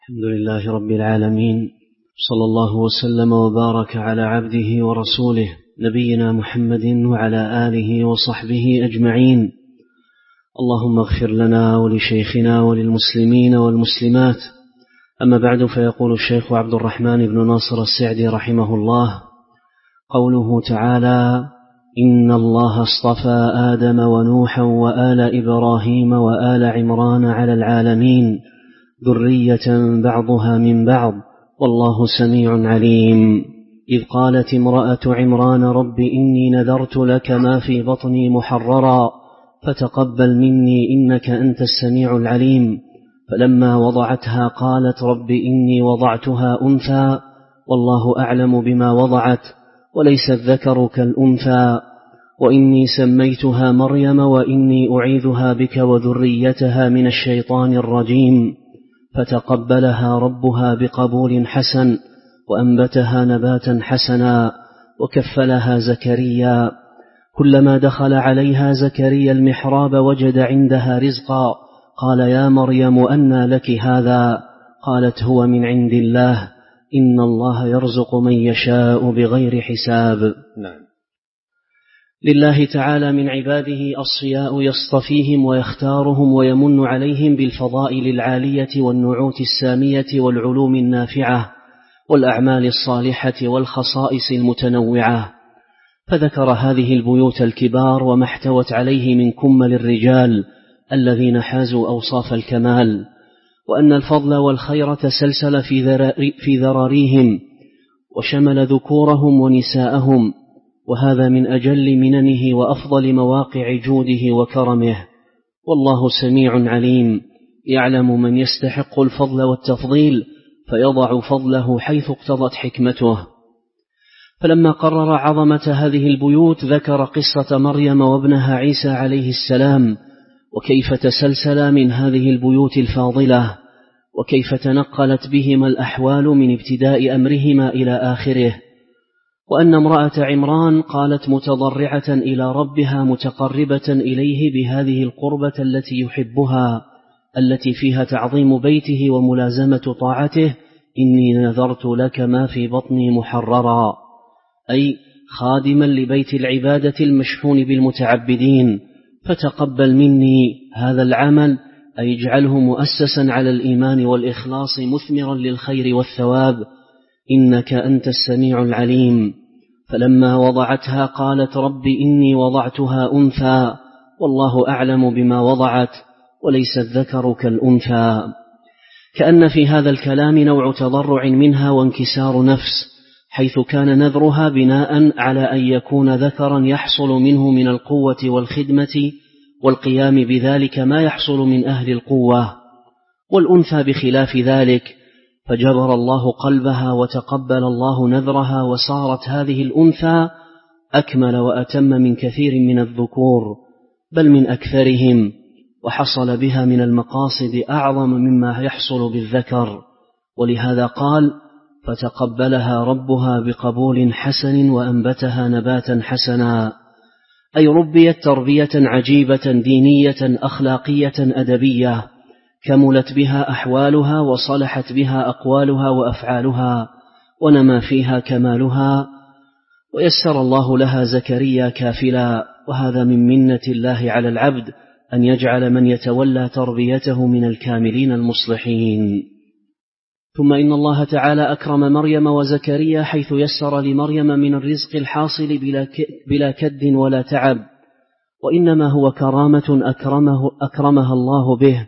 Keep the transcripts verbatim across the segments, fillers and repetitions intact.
الحمد لله رب العالمين، صلى الله وسلم وبارك على عبده ورسوله نبينا محمد وعلى آله وصحبه أجمعين. اللهم اغفر لنا ولشيخنا وللمسلمين والمسلمات. أما بعد، فيقول الشيخ عبد الرحمن بن ناصر السعدي رحمه الله: قوله تعالى: إن الله اصطفى آدم ونوحا وآل إبراهيم وآل عمران على العالمين ذرية بعضها من بعض والله سميع عليم. إذ قالت امرأة عمران: رب إني نذرت لك ما في بطني محررا فتقبل مني إنك أنت السميع العليم. فلما وضعتها قالت: رب إني وضعتها أنثى والله أعلم بما وضعت وليس الذكر كالأنثى وإني سميتها مريم وإني أعيذها بك وذريتها من الشيطان الرجيم. فتقبلها ربها بقبول حسن وأنبتها نباتا حسنا وكفلها زكريا. كلما دخل عليها زكريا المحراب وجد عندها رزقا قال: يا مريم أنى لك هذا؟ قالت: هو من عند الله إن الله يرزق من يشاء بغير حساب. نعم. لله تعالى من عباده أصفياء يصطفيهم ويختارهم ويمن عليهم بالفضائل العالية والنعوت السامية والعلوم النافعة والأعمال الصالحة والخصائص المتنوعة. فذكر هذه البيوت الكبار وما احتوت عليه من كمل الرجال الذين حازوا أوصاف الكمال، وأن الفضل والخير تسلسل في ذراريهم وشمل ذكورهم ونساءهم، وهذا من أجل مننه وأفضل مواقع جوده وكرمه. والله سميع عليم، يعلم من يستحق الفضل والتفضيل فيضع فضله حيث اقتضت حكمته. فلما قرر عظمة هذه البيوت ذكر قصة مريم وابنها عيسى عليه السلام، وكيف تسلسل من هذه البيوت الفاضلة، وكيف تنقلت بهما الأحوال من ابتداء أمرهما إلى آخره. وأن امرأة عمران قالت متضرعة إلى ربها متقربة إليه بهذه القربة التي يحبها، التي فيها تعظيم بيته وملازمة طاعته: إني نذرت لك ما في بطني محررا، أي خادما لبيت العبادة المشحون بالمتعبدين، فتقبل مني هذا العمل، أي اجعله مؤسسا على الإيمان والإخلاص مثمرا للخير والثواب، إنك أنت السميع العليم. فلما وضعتها قالت: رب إني وضعتها أنثى والله أعلم بما وضعت وليس الذكر كالأنثى. كأن في هذا الكلام نوع تضرع منها وانكسار نفس، حيث كان نذرها بناء على أن يكون ذكرا يحصل منه من القوة والخدمة والقيام بذلك ما يحصل من أهل القوة، والأنثى بخلاف ذلك، فجبر الله قلبها وتقبل الله نذرها، وصارت هذه الأنثى أكمل وأتم من كثير من الذكور، بل من أكثرهم، وحصل بها من المقاصد أعظم مما يحصل بالذكر. ولهذا قال: فتقبلها ربها بقبول حسن وأنبتها نباتا حسنا، أي ربيت تربية عجيبة دينية أخلاقية أدبية، كملت بها أحوالها وصلحت بها أقوالها وأفعالها، ونما فيها كمالها، ويسر الله لها زكريا كافلا. وهذا من منة الله على العبد أن يجعل من يتولى تربيته من الكاملين المصلحين. ثم إن الله تعالى أكرم مريم وزكريا حيث يسر لمريم من الرزق الحاصل بلا كد ولا تعب، وإنما هو كرامة أكرمه أكرمها الله به،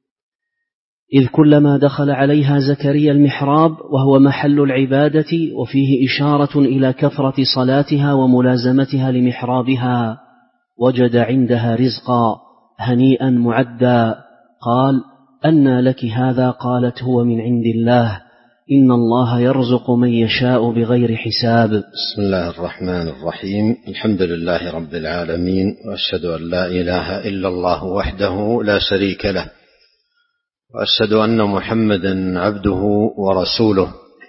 إذ كلما دخل عليها زكريا المحراب وهو محل العبادة وفيه إشارة إلى كثرة صلاتها وملازمتها لمحرابها، وجد عندها رزقا هنيئا معدا. قال: أنى لك هذا؟ قالت: هو من عند الله إن الله يرزق من يشاء بغير حساب. بسم الله الرحمن الرحيم. الحمد لله رب العالمين، وأشهد أن لا إله إلا الله وحده لا شريك له، وأشهد أن محمدا عبده ورسوله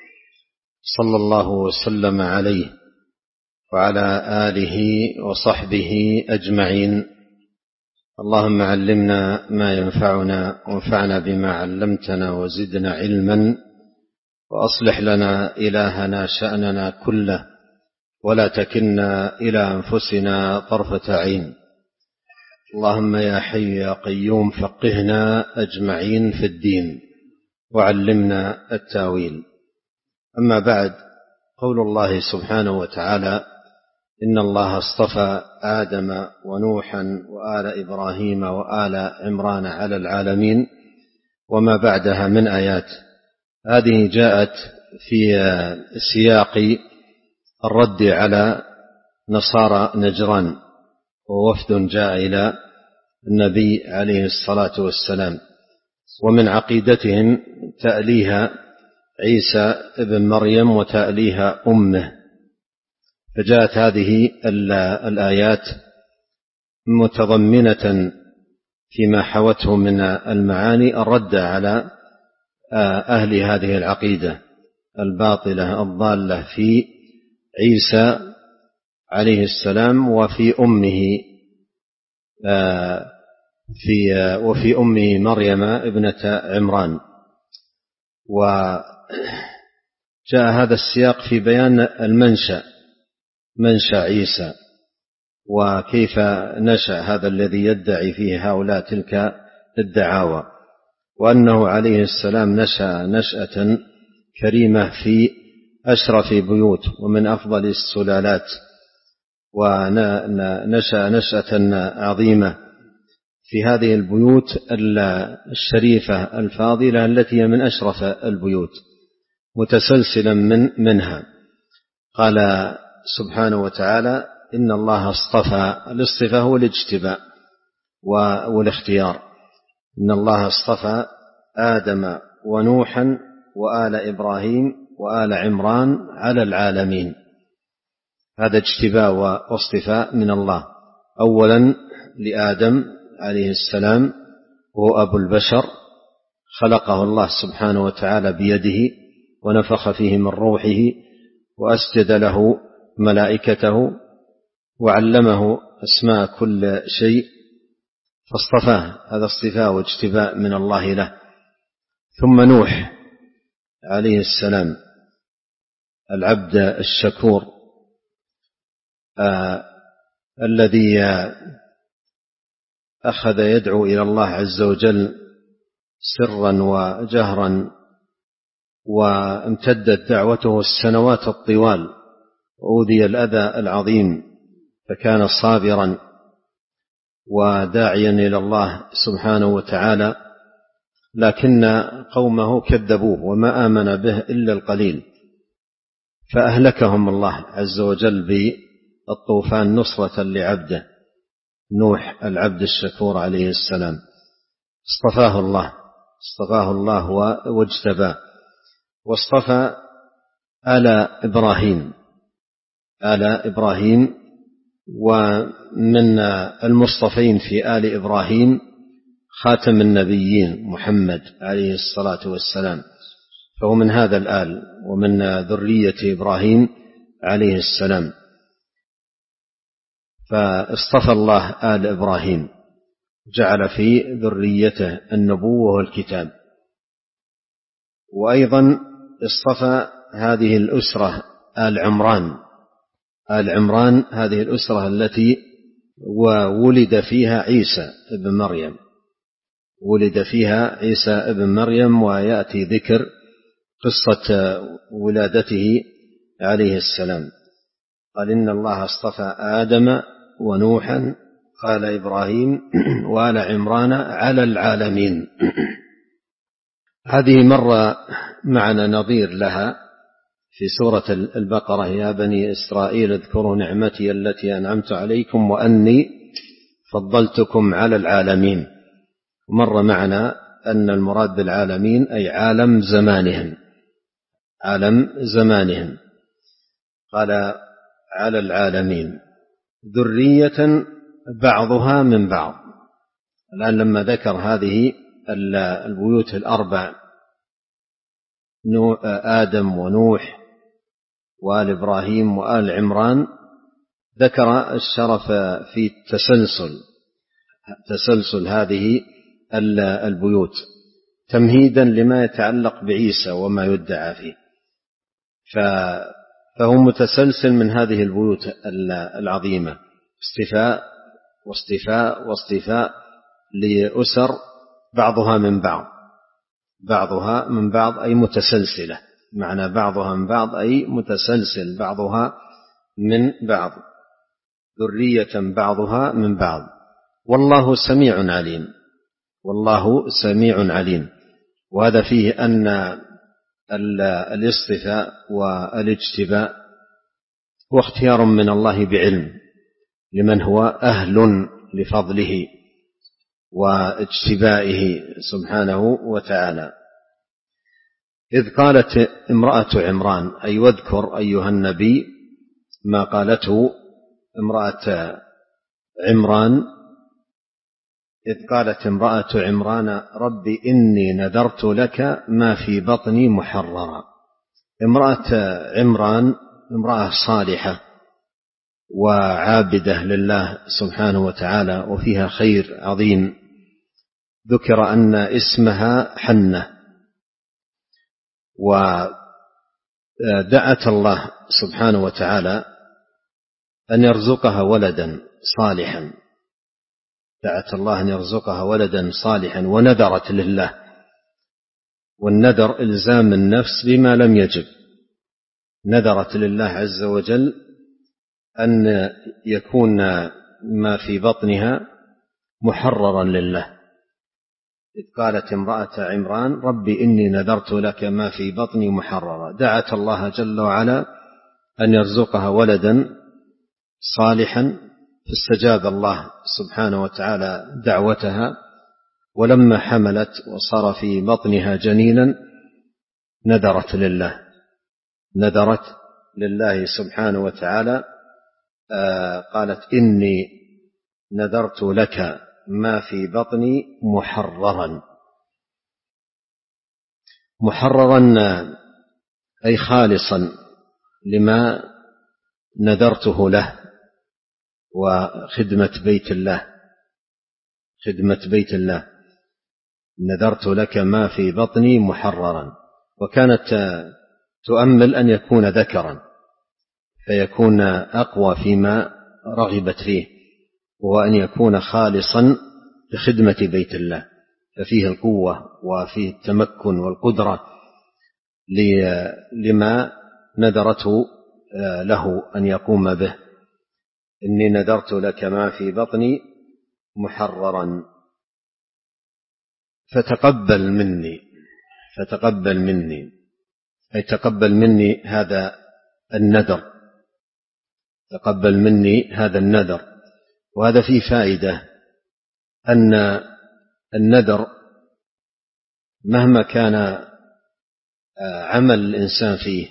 صلى الله وسلم عليه وعلى آله وصحبه أجمعين. اللهم علمنا ما ينفعنا وانفعنا بما علمتنا وزدنا علما، وأصلح لنا إلهنا شأننا كله ولا تكلنا إلى أنفسنا طرفة عين. اللهم يا حي يا قيوم فقهنا أجمعين في الدين وعلمنا التاويل. أما بعد، قول الله سبحانه وتعالى: إن الله اصطفى آدم ونوحا وآل إبراهيم وآل عمران على العالمين، وما بعدها من آيات. هذه جاءت في سياق الرد على نصارى نجران، ووفد جاء إلى النبي عليه الصلاة والسلام، ومن عقيدتهم تأليه عيسى ابن مريم وتأليه أمه. فجاءت هذه الآيات متضمنة فيما حوته من المعاني الرد على أهل هذه العقيدة الباطلة الضالة في عيسى عليه السلام وفي أمه في وفي أمه مريم ابنة عمران. وجاء هذا السياق في بيان المنشأ منشأ عيسى، وكيف نشأ هذا الذي يدعي فيه هؤلاء تلك الدعاوى، وأنه عليه السلام نشأ نشأة كريمة في أشرف بيوت ومن أفضل السلالات، ونشأ نشأة عظيمة في هذه البيوت الشريفة الفاضلة التي هي من أشرف البيوت متسلسلا من منها. قال سبحانه وتعالى: إن الله اصطفى. الاصطفاء هو الاجتباء والاختيار. إن الله اصطفى آدم ونوحا وآل إبراهيم وآل عمران على العالمين. هذا اجتباء واصطفاء من الله، أولا لآدم عليه السلام وهو أبو البشر، خلقه الله سبحانه وتعالى بيده ونفخ فيه من روحه وأسجد له ملائكته وعلمه أسماء كل شيء فاصطفاه. هذا اصطفاء واجتباء من الله له. ثم نوح عليه السلام العبد الشكور آه الذي أخذ يدعو إلى الله عز وجل سرا وجهرا، وامتدت دعوته السنوات الطوال، وأوذي الأذى العظيم، فكان صابرا وداعيا إلى الله سبحانه وتعالى، لكن قومه كذبوه وما آمن به إلا القليل، فأهلكهم الله عز وجل بالطوفان نصرة لعبده نوح العبد الشكور عليه السلام. اصطفاه الله اصطفاه الله واجتباه. واصطفى آل إبراهيم آل إبراهيم ومن المصطفين في آل إبراهيم خاتم النبيين محمد عليه الصلاة والسلام، فهو من هذا الآل ومن ذرية إبراهيم عليه السلام. فاصطفى الله آل إبراهيم، جعل في ذريته النبوة والكتاب. وأيضا اصطفى هذه الأسرة آل عمران آل عمران هذه الأسرة التي وولد فيها عيسى ابن مريم ولد فيها عيسى ابن مريم ويأتي ذكر قصة ولادته عليه السلام. قال: إن الله اصطفى آدم ونوحا قال إبراهيم وآل عمران على العالمين. هذه مرة معنا نظير لها في سورة البقرة: يا بني إسرائيل اذكروا نعمتي التي أنعمت عليكم وأني فضلتكم على العالمين. مر معنا أن المراد بالعالمين أي عالم زمانهم عالم زمانهم قال على العالمين ذرية بعضها من بعض. الآن لما ذكر هذه البيوت الأربع آدم ونوح وآل إبراهيم وآل عمران ذكر الشرف في التسلسل. تسلسل هذه البيوت تمهيدا لما يتعلق بعيسى وما يدعى فيه، فهو متسلسل من هذه البيوت العظيمة، اصطفاء واصطفاء واصطفاء لأسر بعضها من بعض، بعضها من بعض أي متسلسلة، معنى بعضها من بعض أي متسلسل، بعضها من بعض، ذرية بعضها من بعض. والله سميع عليم، والله سميع عليم. وهذا فيه أن الاصطفاء والاجتباء هو اختيار من الله بعلم لمن هو أهل لفضله واجتبائه سبحانه وتعالى. إذ قالت امرأة عمران، أي واذكر أيها النبي ما قالته امرأة عمران، إذ قالت امرأة عمران رب إني نذرت لك ما في بطني محررا. امرأة عمران امرأة صالحة وعابدة لله سبحانه وتعالى وفيها خير عظيم. ذكر أن اسمها حنة، ودعت الله سبحانه وتعالى أن يرزقها ولدا صالحا، دعت الله أن يرزقها ولدا صالحا، ونذرت لله، والنذر إلزام النفس بما لم يجب، نذرت لله عز وجل أن يكون ما في بطنها محررا لله. إذ قالت امرأة عمران رب إني نذرت لك ما في بطني محررا، دعت الله جل وعلا أن يرزقها ولدا صالحا، فاستجاب الله سبحانه وتعالى دعوتها، ولما حملت وصار في بطنها جنينا نذرت لله، نذرت لله سبحانه وتعالى، آه قالت إني نذرت لك ما في بطني محررا. محررا أي خالصا لما نذرته له، وخدمة بيت الله، خدمة بيت الله. نذرت لك ما في بطني محررا، وكانت تؤمل أن يكون ذكرا فيكون أقوى فيما رغبت فيه، وهو أن يكون خالصا لخدمة بيت الله، ففيه القوة وفيه التمكن والقدرة لما نذرته له أن يقوم به. إني نذرت لك ما في بطني محررا فتقبل مني، فتقبل مني أي تقبل مني هذا النذر، تقبل مني هذا النذر. وهذا فيه فائدة أن النذر مهما كان عمل الإنسان فيه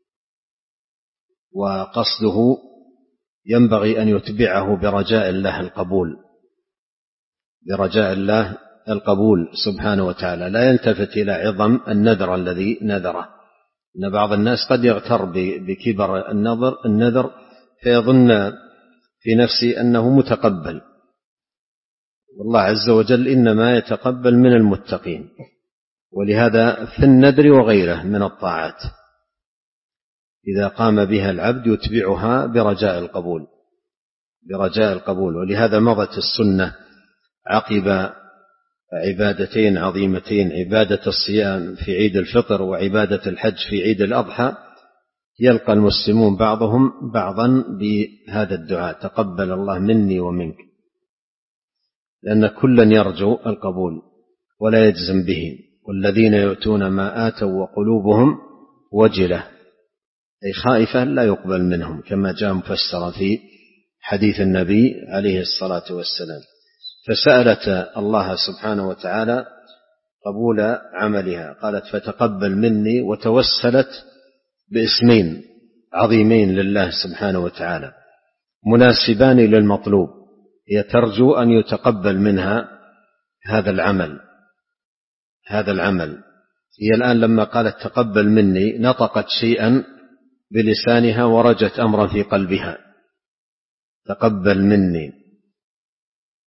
وقصده ينبغي أن يتبعه برجاء الله القبول، برجاء الله القبول سبحانه وتعالى، لا يلتفت إلى عظم النذر الذي نذره. إن بعض الناس قد يغتر بكبر النذر النذر فيظن في نفسه أنه متقبل، والله عز وجل إنما يتقبل من المتقين. ولهذا في النذر وغيره من الطاعات إذا قام بها العبد يتبعها برجاء القبول، برجاء القبول. ولهذا مضت السنة عقب عبادتين عظيمتين، عبادة الصيام في عيد الفطر وعبادة الحج في عيد الأضحى، يلقى المسلمون بعضهم بعضا بهذا الدعاء: تقبل الله مني ومنك، لأن كلا يرجو القبول ولا يجزم به. والذين يؤتون ما آتوا وقلوبهم وجلة، أي خائفة لا يقبل منهم، كما جاء مفسرا في حديث النبي عليه الصلاة والسلام. فسألت الله سبحانه وتعالى قبول عملها، قالت فتقبل مني، وتوسلت باسمين عظيمين لله سبحانه وتعالى مناسبان للمطلوب، هي ترجو أن يتقبل منها هذا العمل، هذا العمل. هي الآن لما قالت تقبل مني نطقت شيئا بلسانها ورجت أمرا في قلبها، تقبل مني.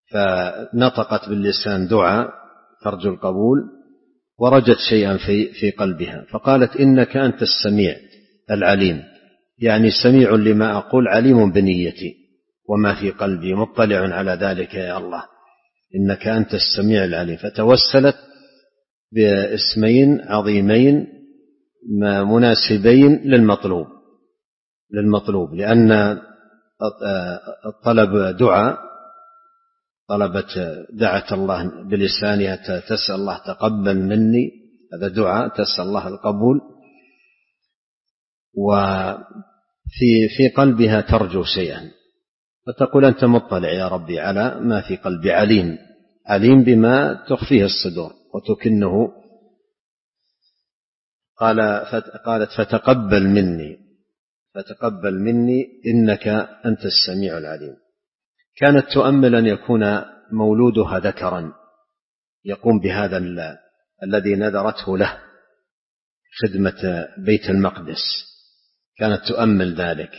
فنطقت باللسان دعاء ترجو القبول، ورجت شيئا في في قلبها فقالت إنك أنت السميع العليم، يعني سميع لما أقول عليم بنيتي وما في قلبي، مطلع على ذلك يا الله، إنك أنت السميع العليم. فتوسلت باسمين عظيمين مناسبين للمطلوب للمطلوب لأن الطلب دعاء، طلبت دعت الله بلسانها تسأل الله تقبل مني، هذا دعاء تسأل الله القبول، وفي في قلبها ترجو شيئا، فتقول أنت مطلع يا ربي على ما في قلبي، عليم عليم بما تخفيه الصدور وتكنه. قال قالت فتقبل مني فتقبل مني إنك أنت السميع العليم. كانت تؤمل أن يكون مولودها ذكرا يقوم بهذا الذي نذرته له، خدمة بيت المقدس، كانت تؤمل ذلك.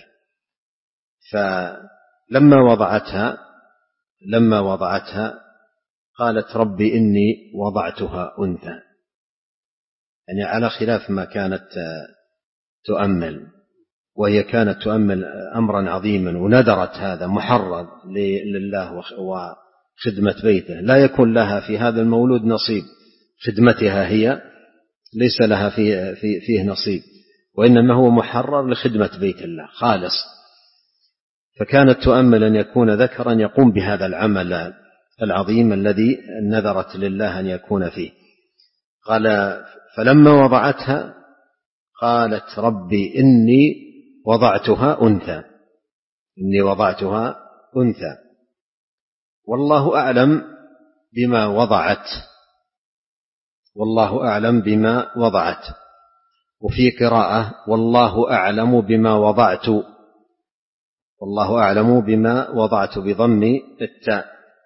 فلما وضعتها لما وضعتها قالت ربي إني وضعتها أنثى، يعني على خلاف ما كانت تؤمل، وهي كانت تؤمل أمرا عظيما ونذرت هذا محرر لله وخدمة بيته، لا يكون لها في هذا المولود نصيب، خدمتها هي ليس لها فيه, فيه نصيب، وإنما هو محرر لخدمة بيت الله خالص. فكانت تؤمل أن يكون ذكرا يقوم بهذا العمل العظيم الذي نذرت لله أن يكون فيه. قال فلما وضعتها قالت ربي إني وضعتها أنثى إني وضعتها أنثى والله أعلم بما وضعت والله أعلم بما وضعت وفي قراءة والله أعلم بما وضعت والله أعلم بما وضعت بضم التاء،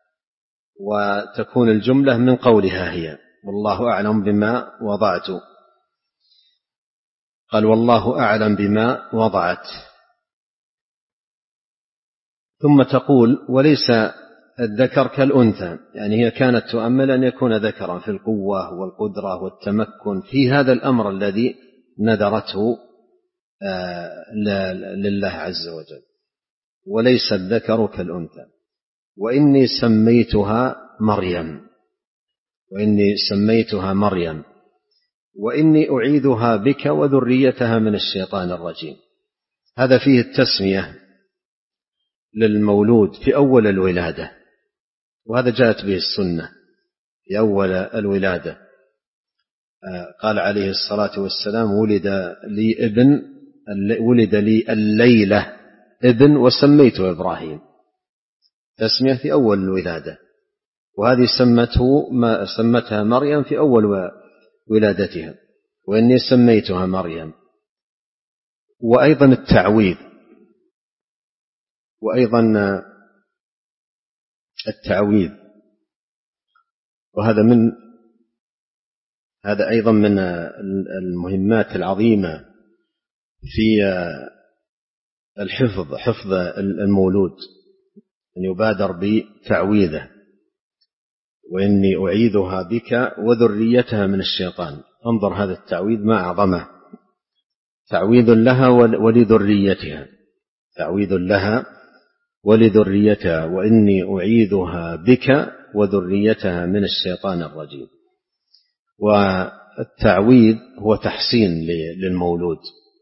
وتكون الجملة من قولها هي والله أعلم بما وضعت. قال والله أعلم بما وضعت، ثم تقول وليس الذكر كالأنثى، يعني هي كانت تؤمل أن يكون ذكرا في القوة والقدرة والتمكن في هذا الأمر الذي نذرته لله عز وجل، وليس الذكر كالأنثى. وإني سميتها مريم وإني سميتها مريم وإني أعيذها بك وذريتها من الشيطان الرجيم. هذا فيه التسمية للمولود في أول الولادة، وهذا جاءت به السنة في أول الولادة. قال عليه الصلاة والسلام ولد لي ابن ولد لي الليلة ابن وسميته إبراهيم، تسمية في أول الولادة، وهذه سمته ما سمتها مريم في أول ولادتها، وإني سميتها مريم. وأيضا التعويذ وأيضا التعويذ وهذا من هذا أيضا من المهمات العظيمة في الحفظ حفظ المولود، أن يبادر بتعويذه. وإني أعيذها بك وذريتها من الشيطان. انظر هذا التعويذ ما أعظمه، تعويذ لها ولذريتها تعويذ لها ولذريتها وإني أعيذها بك وذريتها من الشيطان الرجيم. والتعويذ هو تحسين للمولود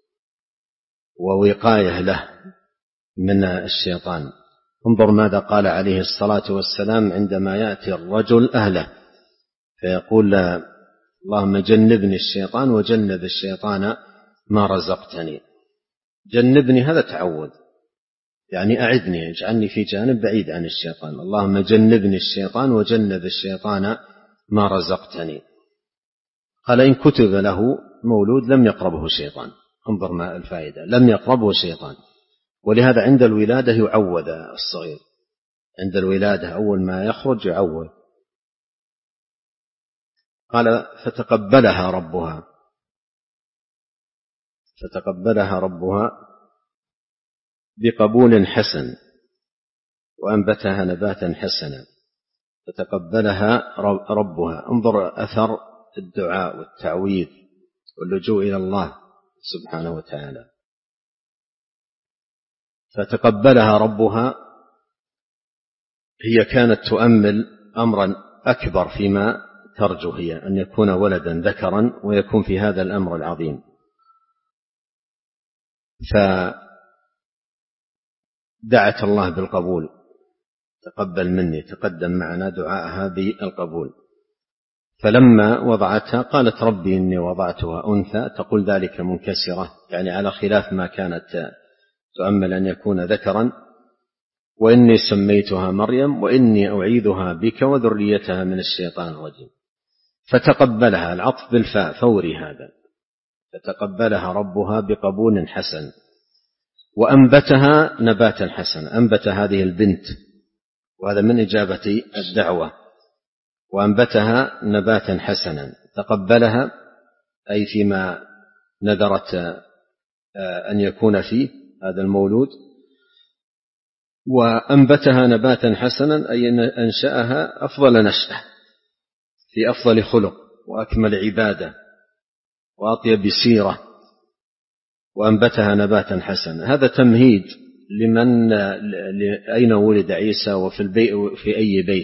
ووقاية له من الشيطان. انظر ماذا قال عليه الصلاة والسلام عندما يأتي الرجل أهله فيقول اللهم جنبني الشيطان وجنب الشيطان ما رزقتني. جنبني هذا تعوذ، يعني أعدني اجعلني في جانب بعيد عن الشيطان. اللهم جنبني الشيطان وجنب الشيطان ما رزقتني. قال إن كتب له مولود لم يقربه شيطان. انظر ما الفائدة، لم يقربه شيطان. ولهذا عند الولادة يعوذ الصغير، عند الولادة أول ما يخرج يعوذ. قال فتقبلها ربها فتقبلها ربها بقبول حسن وأنبتها نباتا حسنا. فتقبلها ربها. انظر أثر الدعاء والتعويذ واللجوء إلى الله سبحانه وتعالى. فتقبلها ربها. هي كانت تؤمل أمرا أكبر فيما ترجو هي، أن يكون ولدا ذكرا ويكون في هذا الأمر العظيم. فدعت الله بالقبول، تقبل مني، تقدم معنا دعاءها بالقبول. فلما وضعتها قالت ربي إني وضعتها أنثى، تقول ذلك منكسرة، يعني على خلاف ما كانت تؤمل أن يكون ذكرا. وإني سميتها مريم وإني أعيذها بك وذريتها من الشيطان الرجيم. فتقبلها، العطف بالفاء فوري هذا، فتقبلها ربها بقبول حسن وأنبتها نباتا حسنا. أنبت هذه البنت، وهذا من إجابة الدعوة، وأنبتها نباتا حسنا. تقبلها أي فيما نذرت أن يكون فيه هذا المولود، وأنبتها نباتا حسنا أي أنشأها أفضل نشأة في أفضل خلق وأكمل عبادة وأطيب سيرة، وأنبتها نباتا حسنا. هذا تمهيد لمن أين ولد عيسى وفي البيت في أي بيت.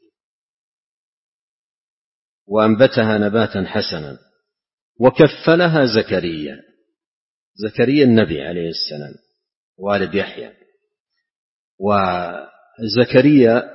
وأنبتها نباتا حسنا وكفلها زكريا. زكريا النبي عليه السلام والد يحيى. وزكريا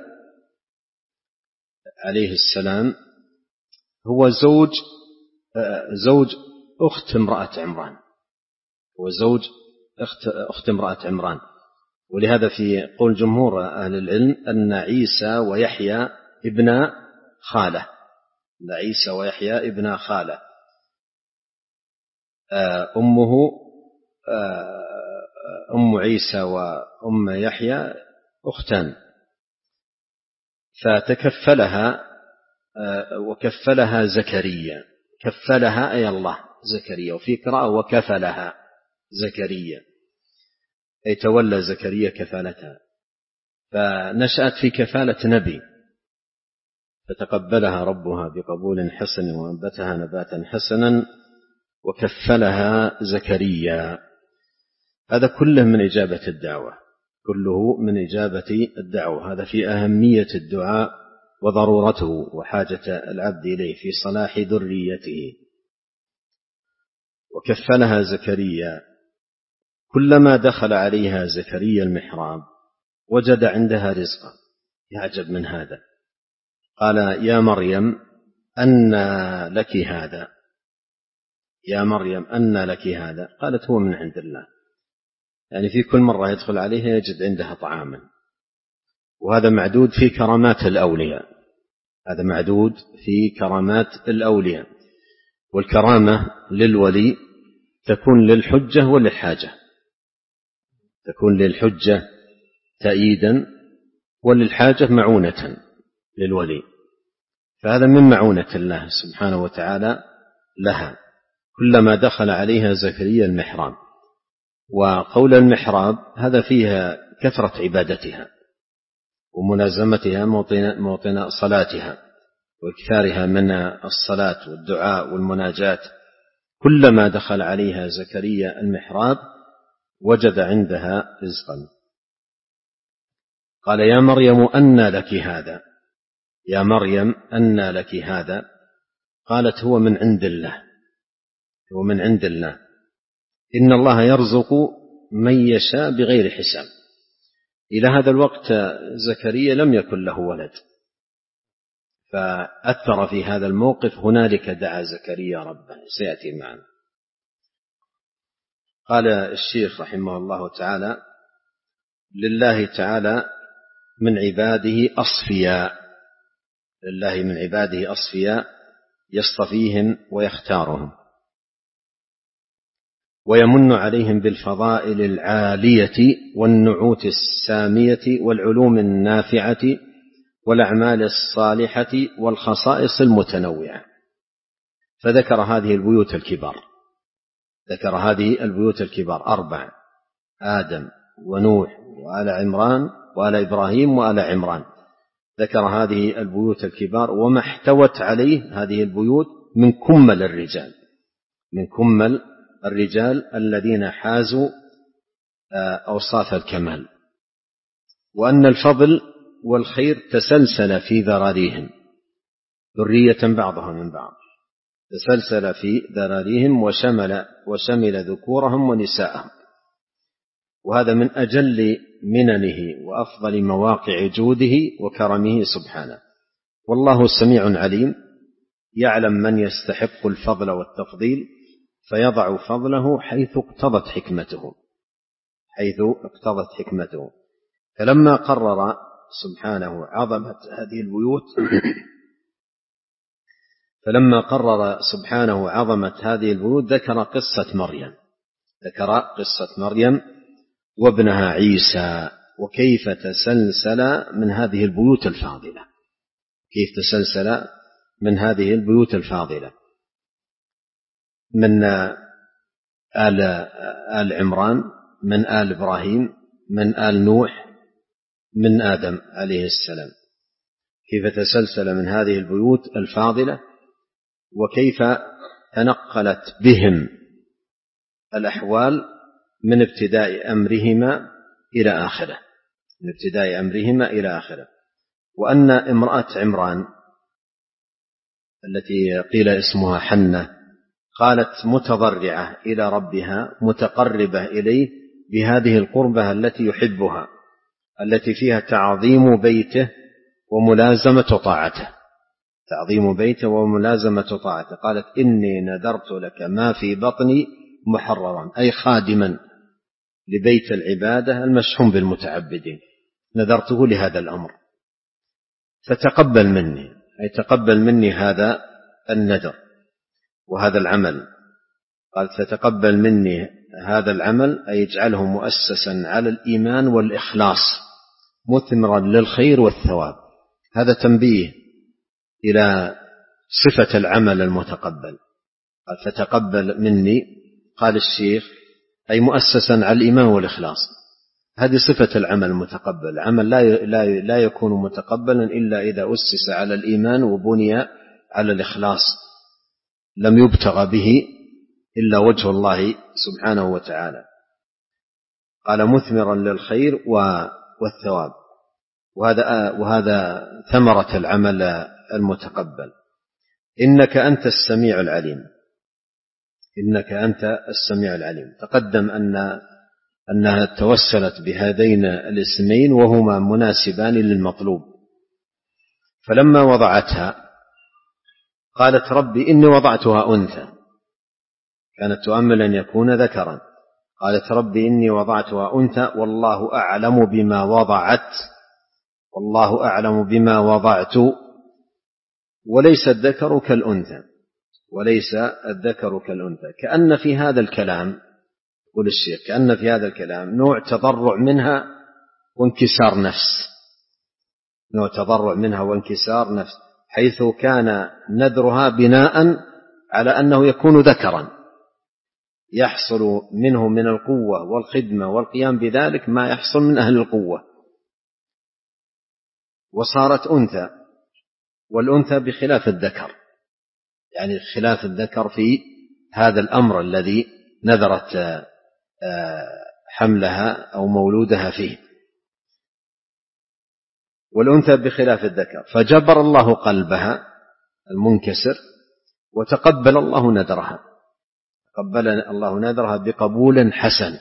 عليه السلام هو زوج زوج أخت امرأة عمران، هو زوج أخت, أخت امرأة عمران. ولهذا في قول جمهور أهل العلم أن عيسى ويحيى ابن خالة، أن عيسى ويحيى ابن خالة، أمه أم عيسى وأم يحيى أختان. فتكفلها وكفلها زكريا. كفلها أي الله زكريا، وفي قراءة وكفلها زكريا أي تولى زكريا كفالتها، فنشأت في كفالة نبي. فتقبلها ربها بقبول حسن وأنبتها نباتا حسنا وكفلها زكريا. هذا كله من إجابة الدعوة، كله من إجابة الدعوة. هذا في أهمية الدعاء وضرورته وحاجة العبد إليه في صلاح ذريته. وكفلها زكريا. كلما دخل عليها زكريا المحراب وجد عندها رزقا. يعجب من هذا. قال يا مريم أنى لك هذا، يا مريم أنى لك هذا. قالت هو من عند الله. يعني في كل مرة يدخل عليها يجد عندها طعاما. وهذا معدود في كرامات الأولياء، هذا معدود في كرامات الأولياء. والكرامة للولي تكون للحجة وللحاجة، تكون للحجة تأييدا وللحاجة معونة للولي. فهذا من معونة الله سبحانه وتعالى لها. كلما دخل عليها زكريا المحراب. وقول المحراب هذا فيها كثرة عبادتها وملازمتها موطن صلاتها واكثارها من الصلاة والدعاء والمناجاة. كلما دخل عليها زكريا المحراب وجد عندها رزقا. قال يا مريم أنى لك هذا، يا مريم أنى لك هذا. قالت هو من عند الله، هو من عند الله. إن الله يرزق من يشاء بغير حساب. إلى هذا الوقت زكريا لم يكن له ولد، فأثر في هذا الموقف. هنالك دعا زكريا ربه، سيأتي معنا. قال الشيخ رحمه الله تعالى لله تعالى من عباده أصفياء، لله من عباده أصفياء يصطفيهم ويختارهم ويمن عليهم بالفضائل العالية والنعوت السامية والعلوم النافعة والأعمال الصالحة والخصائص المتنوعة. فذكر هذه البيوت الكبار، ذكر هذه البيوت الكبار أربع: آدم ونوح وآل عمران وآل إبراهيم وآل عمران. ذكر هذه البيوت الكبار وما احتوت عليه هذه البيوت من كمل الرجال، من كمل الرجال الذين حازوا أوصاف الكمال، وأن الفضل والخير تسلسل في ذراريهم ذرية بعضها من بعض، تسلسل في ذراريهم وشمل, وشمل ذكورهم ونساءهم، وهذا من أجل مننه وأفضل مواقع جوده وكرمه سبحانه. والله سميع عليم يعلم من يستحق الفضل والتفضيل فيضع فضله حيث اقتضت حكمته حيث اقتضت حكمته فلما قرر سبحانه عظمة هذه البيوت فلما قرر سبحانه عظمة هذه البيوت ذكر قصة مريم ذكر قصة مريم وابنها عيسى، وكيف تسلسل من هذه البيوت الفاضلة كيف تسلسل من هذه البيوت الفاضلة من آل, آل عمران، من آل إبراهيم، من آل نوح، من آدم عليه السلام، كيف تسلسل من هذه البيوت الفاضلة، وكيف تنقلت بهم الأحوال من ابتداء أمرهما إلى آخره من ابتداء أمرهما إلى آخره وأن امرأة عمران التي قيل اسمها حنة قالت متضرعة إلى ربها متقربة إليه بهذه القربة التي يحبها، التي فيها تعظيم بيته وملازمة طاعته تعظيم بيته وملازمة طاعته قالت إني نذرت لك ما في بطني محررا، أي خادما لبيت العبادة المشحون بالمتعبدين، نذرته لهذا الأمر فتقبل مني، أي تقبل مني هذا النذر وهذا العمل. قال فتقبل مني هذا العمل، أي اجعله مؤسسا على الإيمان والإخلاص مثمرا للخير والثواب. هذا تنبيه إلى صفة العمل المتقبل. قال فتقبل مني، قال الشيخ أي مؤسسا على الإيمان والإخلاص، هذه صفة العمل المتقبل. عمل لا لا يكون متقبلا إلا إذا أسس على الإيمان وبني على الإخلاص، لم يبتغى به إلا وجه الله سبحانه وتعالى. قال مثمرا للخير والثواب، وهذا وهذا ثمرة العمل المتقبل. إنك أنت السميع العليم إنك أنت السميع العليم. تقدم أن أنها توسلت بهذين الاسمين وهما مناسبان للمطلوب. فلما وضعتها قالت ربي إني وضعتها أنثى، كانت تؤمل أن يكون ذكرا. قالت ربي إني وضعتها أنثى والله أعلم بما وضعت والله أعلم بما وضعت وليس الذكر كالأنثى وليس الذكر كالأنثى. كأن في هذا الكلام، يقول الشيخ، كأن في هذا الكلام نوع تضرع منها وانكسار نفس نوع تضرع منها وانكسار نفس حيث كان نذرها بناء على أنه يكون ذكرا يحصل منه من القوة والخدمة والقيام بذلك ما يحصل من أهل القوة، وصارت أنثى، والأنثى بخلاف الذكر، يعني خلاف الذكر في هذا الأمر الذي نذرت حملها أو مولودها فيه، والأنثى بخلاف الذكر. فجبر الله قلبها المنكسر وتقبل الله نذرها قبل الله نذرها بقبول حسن،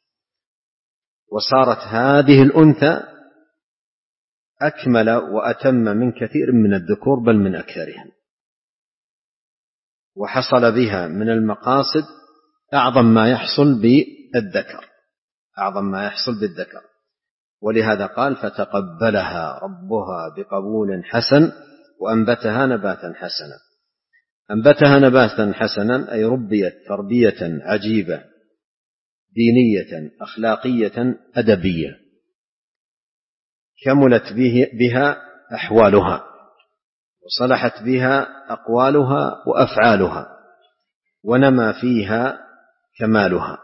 وصارت هذه الأنثى أكمل وأتم من كثير من الذكور بل من أكثرهم، وحصل بها من المقاصد أعظم ما يحصل بالذكر أعظم ما يحصل بالذكر ولهذا قال فتقبلها ربها بقبول حسن وأنبتها نباتا حسنا. أنبتها نباتا حسنا أي ربيت تربية عجيبة دينية أخلاقية أدبية، كملت به بها أحوالها وصلحت بها أقوالها وأفعالها ونمى فيها كمالها،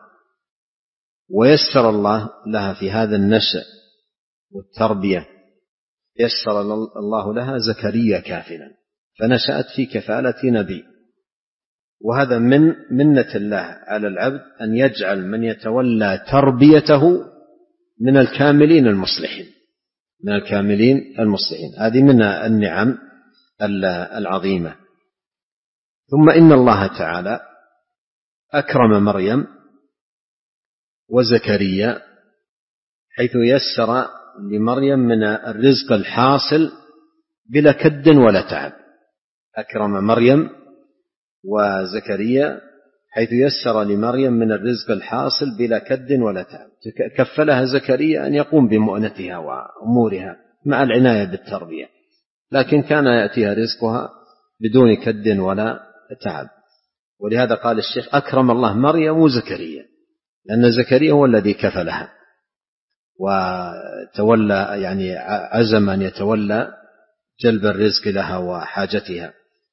ويسر الله لها في هذا النشأ والتربية يسر الله لها زكريا كافلا، فنشأت في كفالة نبي. وهذا من منة الله على العبد أن يجعل من يتولى تربيته من الكاملين المصلحين، من الكاملين المصلحين. هذه من النعم العظيمة. ثم إن الله تعالى أكرم مريم وزكريا حيث يسر لمريم من الرزق الحاصل بلا كد ولا تعب. أكرم مريم وزكريا حيث يسر لمريم من الرزق الحاصل بلا كد ولا تعب. كفلها زكريا أن يقوم بمؤنتها وأمورها مع العناية بالتربية، لكن كان يأتيها رزقها بدون كد ولا تعب. ولهذا قال الشيخ أكرم الله مريم وزكريا، لأن زكريا هو الذي كفلها وتولى، يعني عزم أن يتولى جلب الرزق لها وحاجتها،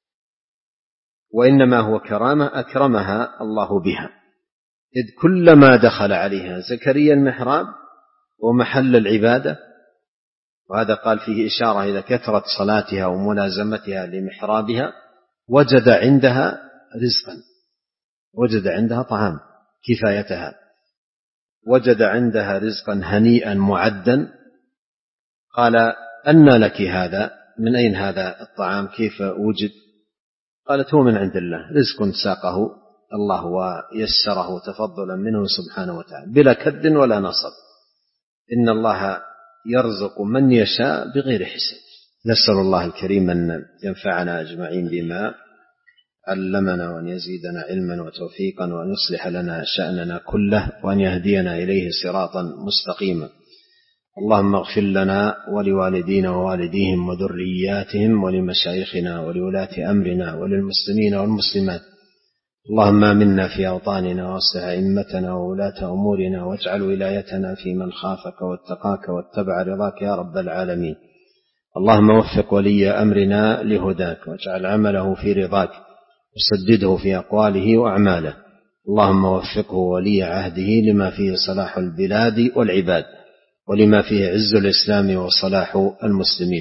وإنما هو كرامة أكرمها الله بها، إذ كلما دخل عليها زكريا المحراب ومحل العبادة، وهذا قال فيه إشارة إلى كثرة صلاتها وملازمتها لمحرابها، وجد عندها رزقا، وجد عندها طعام كفايتها، وجد عندها رزقا هنيئا معدا. قال أنى لك هذا؟ من أين هذا الطعام؟ كيف وجد؟ قالت هو من عند الله، رزق ساقه الله ويسره تفضلا منه سبحانه وتعالى بلا كد ولا نصب. إن الله يرزق من يشاء بغير حساب. نسأل الله الكريم أن ينفعنا أجمعين بما علمنا، وأن يزيدنا علما وتوفيقا، وأن يصلح لنا شأننا كله، وأن يهدينا إليه صراطا مستقيما. اللهم اغفر لنا ولوالدينا ووالديهم وذرياتهم ولمشايخنا ولولاة أمرنا وللمسلمين والمسلمات. اللهم آمنا في أوطاننا وأصلح أئمتنا وولاة أمورنا، واجعل ولايتنا في من خافك واتقاك واتبع رضاك يا رب العالمين. اللهم وفق ولي أمرنا لهداك، واجعل عمله في رضاك، وسدده في أقواله وأعماله. اللهم وفقه ولي عهده لما فيه صلاح البلاد والعباد، ولما فيه عز الإسلام وصلاح المسلمين.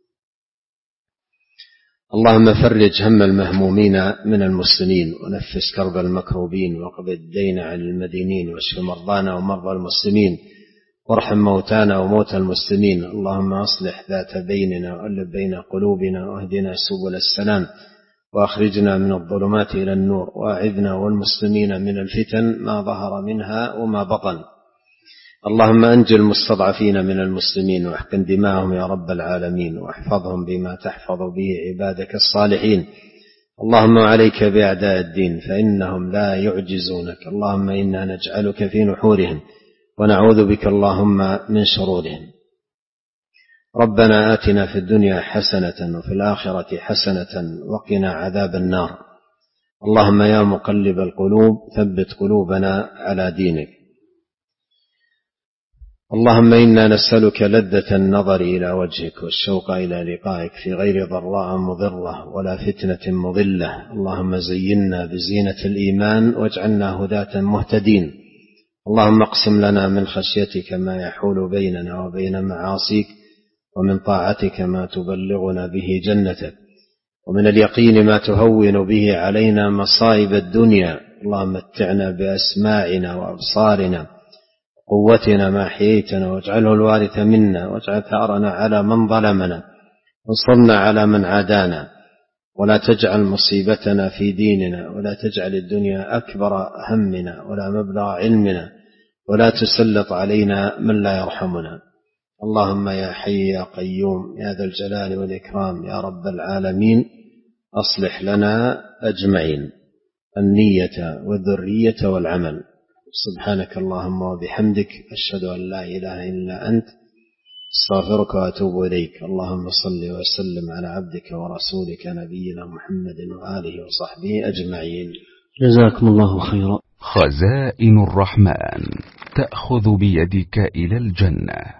اللهم فرج هم المهمومين من المسلمين، ونفس كرب المكروبين، واقض الدين عن المدينين، واشف مرضانا ومرضى المسلمين، وارحم موتانا وموتى المسلمين. اللهم أصلح ذات بيننا وألف بين قلوبنا، واهدنا سبل السلام، وأخرجنا من الظلمات إلى النور، وأعذنا والمسلمين من الفتن ما ظهر منها وما بطن. اللهم أنجِ المستضعفين من المسلمين، واحقن دماءهم يا رب العالمين، واحفظهم بما تحفظ به عبادك الصالحين. اللهم عليك بأعداء الدين فإنهم لا يعجزونك. اللهم إنا نجعلك في نحورهم، ونعوذ بك اللهم من شرورهم. ربنا آتنا في الدنيا حسنة وفي الآخرة حسنة وقنا عذاب النار. اللهم يا مقلب القلوب ثبت قلوبنا على دينك. اللهم إنا نسألك لذة النظر إلى وجهك والشوق إلى لقائك في غير ضراء مضرة ولا فتنة مضلة. اللهم زينا بزينة الإيمان واجعلنا هداة مهتدين. اللهم اقسم لنا من خشيتك ما يحول بيننا وبين معاصيك، ومن طاعتك ما تبلغنا به جنتك، ومن اليقين ما تهون به علينا مصائب الدنيا. اللهم متعنا بأسماعنا وأبصارنا قوتنا ما حييتنا، واجعله الوارث منا، واجعل ثأرنا على من ظلمنا، وانصرنا على من عادانا، ولا تجعل مصيبتنا في ديننا، ولا تجعل الدنيا أكبر همنا ولا مبلغ علمنا، ولا تسلط علينا من لا يرحمنا. اللهم يا حي يا قيوم يا ذا الجلال والإكرام يا رب العالمين، أصلح لنا أجمعين النية والذرية والعمل. سبحانك اللهم وبحمدك، أشهد أن لا إله إلا أنت، استغفرك وأتوب إليك. اللهم صل وسلم على عبدك ورسولك نبينا محمد وآله وصحبه أجمعين. جزاكم الله خيرا. خزائن الرحمن تأخذ بيدك إلى الجنة.